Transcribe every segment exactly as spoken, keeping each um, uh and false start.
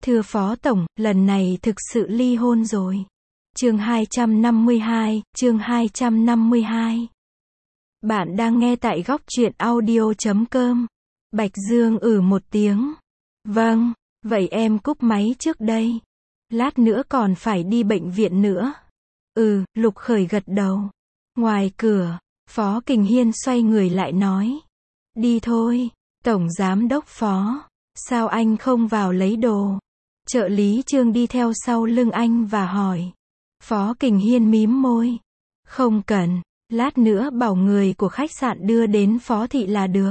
Thưa Phó Tổng, lần này thực sự ly hôn rồi. Chương hai trăm năm mươi hai, chương hai trăm năm mươi hai. Bạn đang nghe tại góc truyện audio chấm com. Bạch Dương ử một tiếng. Vâng, vậy em cúp máy trước đây. Lát nữa còn phải đi bệnh viện nữa. Ừ, Lục Khởi gật đầu. Ngoài cửa, Phó Kình Hiên xoay người lại nói. Đi thôi, Tổng Giám Đốc Phó. Sao anh không vào lấy đồ? Trợ lý Trương đi theo sau lưng anh và hỏi. Phó Kình Hiên mím môi. Không cần, lát nữa bảo người của khách sạn đưa đến Phó Thị là được.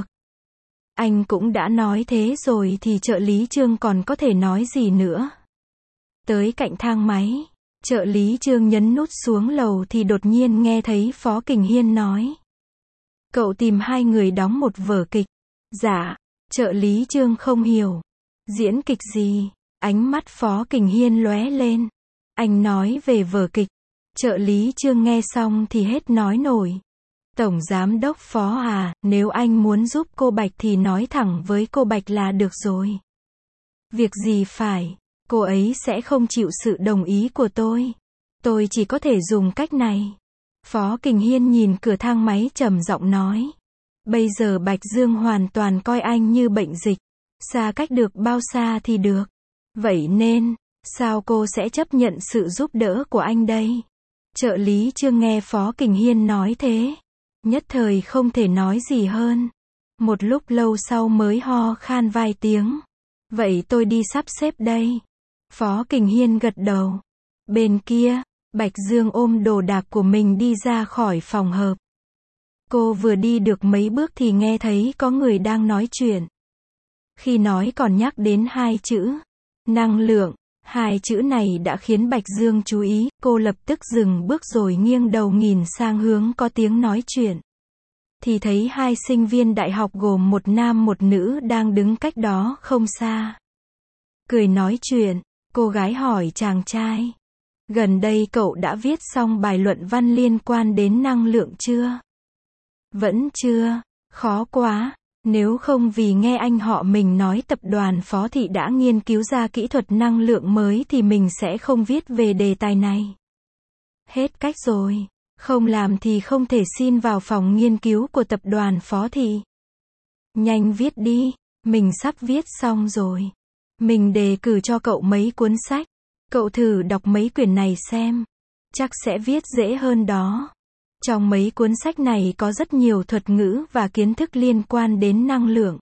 Anh cũng đã nói thế rồi thì trợ lý Trương còn có thể nói gì nữa. Tới cạnh thang máy, trợ lý Trương nhấn nút xuống lầu thì đột nhiên nghe thấy Phó Kình Hiên nói. Cậu tìm hai người đóng một vở kịch. Dạ, trợ lý Trương không hiểu. Diễn kịch gì? Ánh mắt Phó Kình Hiên lóe lên. Anh nói về vở kịch. Trợ lý Trương nghe xong thì hết nói nổi. Tổng Giám Đốc Phó à, nếu anh muốn giúp cô Bạch thì nói thẳng với cô Bạch là được rồi. Việc gì phải, cô ấy sẽ không chịu sự đồng ý của tôi. Tôi chỉ có thể dùng cách này. Phó Kình Hiên nhìn cửa thang máy trầm giọng nói. Bây giờ Bạch Dương hoàn toàn coi anh như bệnh dịch. Xa cách được bao xa thì được. Vậy nên, sao cô sẽ chấp nhận sự giúp đỡ của anh đây? Trợ lý Trương nghe Phó Kình Hiên nói thế. Nhất thời không thể nói gì hơn. Một lúc lâu sau mới ho khan vài tiếng. Vậy tôi đi sắp xếp đây. Phó Kình Hiên gật đầu. Bên kia, Bạch Dương ôm đồ đạc của mình đi ra khỏi phòng họp. Cô vừa đi được mấy bước thì nghe thấy có người đang nói chuyện. Khi nói còn nhắc đến hai chữ năng lượng, hai chữ này đã khiến Bạch Dương chú ý, cô lập tức dừng bước rồi nghiêng đầu nhìn sang hướng có tiếng nói chuyện. Thì thấy hai sinh viên đại học gồm một nam một nữ đang đứng cách đó không xa. Cười nói chuyện, cô gái hỏi chàng trai. Gần đây cậu đã viết xong bài luận văn liên quan đến năng lượng chưa? Vẫn chưa, khó quá. Nếu không vì nghe anh họ mình nói tập đoàn Phó Thị đã nghiên cứu ra kỹ thuật năng lượng mới thì mình sẽ không viết về đề tài này. Hết cách rồi. Không làm thì không thể xin vào phòng nghiên cứu của tập đoàn Phó Thị. Nhanh viết đi, mình sắp viết xong rồi. Mình đề cử cho cậu mấy cuốn sách. Cậu thử đọc mấy quyển này xem. Chắc sẽ viết dễ hơn đó. Trong mấy cuốn sách này có rất nhiều thuật ngữ và kiến thức liên quan đến năng lượng.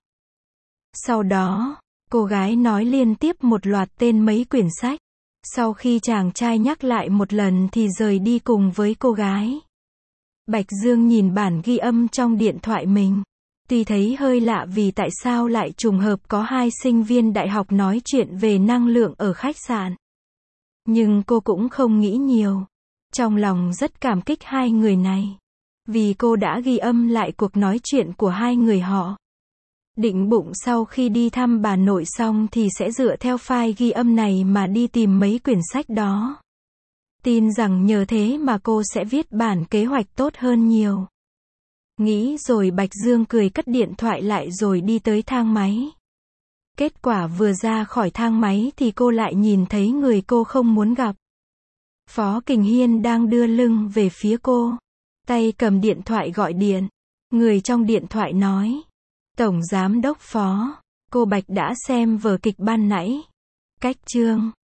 Sau đó, cô gái nói liên tiếp một loạt tên mấy quyển sách. Sau khi chàng trai nhắc lại một lần thì rời đi cùng với cô gái. Bạch Dương nhìn bản ghi âm trong điện thoại mình. Tuy thấy hơi lạ vì tại sao lại trùng hợp có hai sinh viên đại học nói chuyện về năng lượng ở khách sạn. Nhưng cô cũng không nghĩ nhiều. Trong lòng rất cảm kích hai người này. Vì cô đã ghi âm lại cuộc nói chuyện của hai người họ. Định bụng sau khi đi thăm bà nội xong thì sẽ dựa theo file ghi âm này mà đi tìm mấy quyển sách đó. Tin rằng nhờ thế mà cô sẽ viết bản kế hoạch tốt hơn nhiều. Nghĩ rồi Bạch Dương cười cất điện thoại lại rồi đi tới thang máy. Kết quả vừa ra khỏi thang máy thì cô lại nhìn thấy người cô không muốn gặp. Phó Kình Hiên đang đưa lưng về phía cô. Tay cầm điện thoại gọi điện. Người trong điện thoại nói. Tổng Giám Đốc Phó, cô Bạch đã xem vở kịch ban nãy. Cách chương.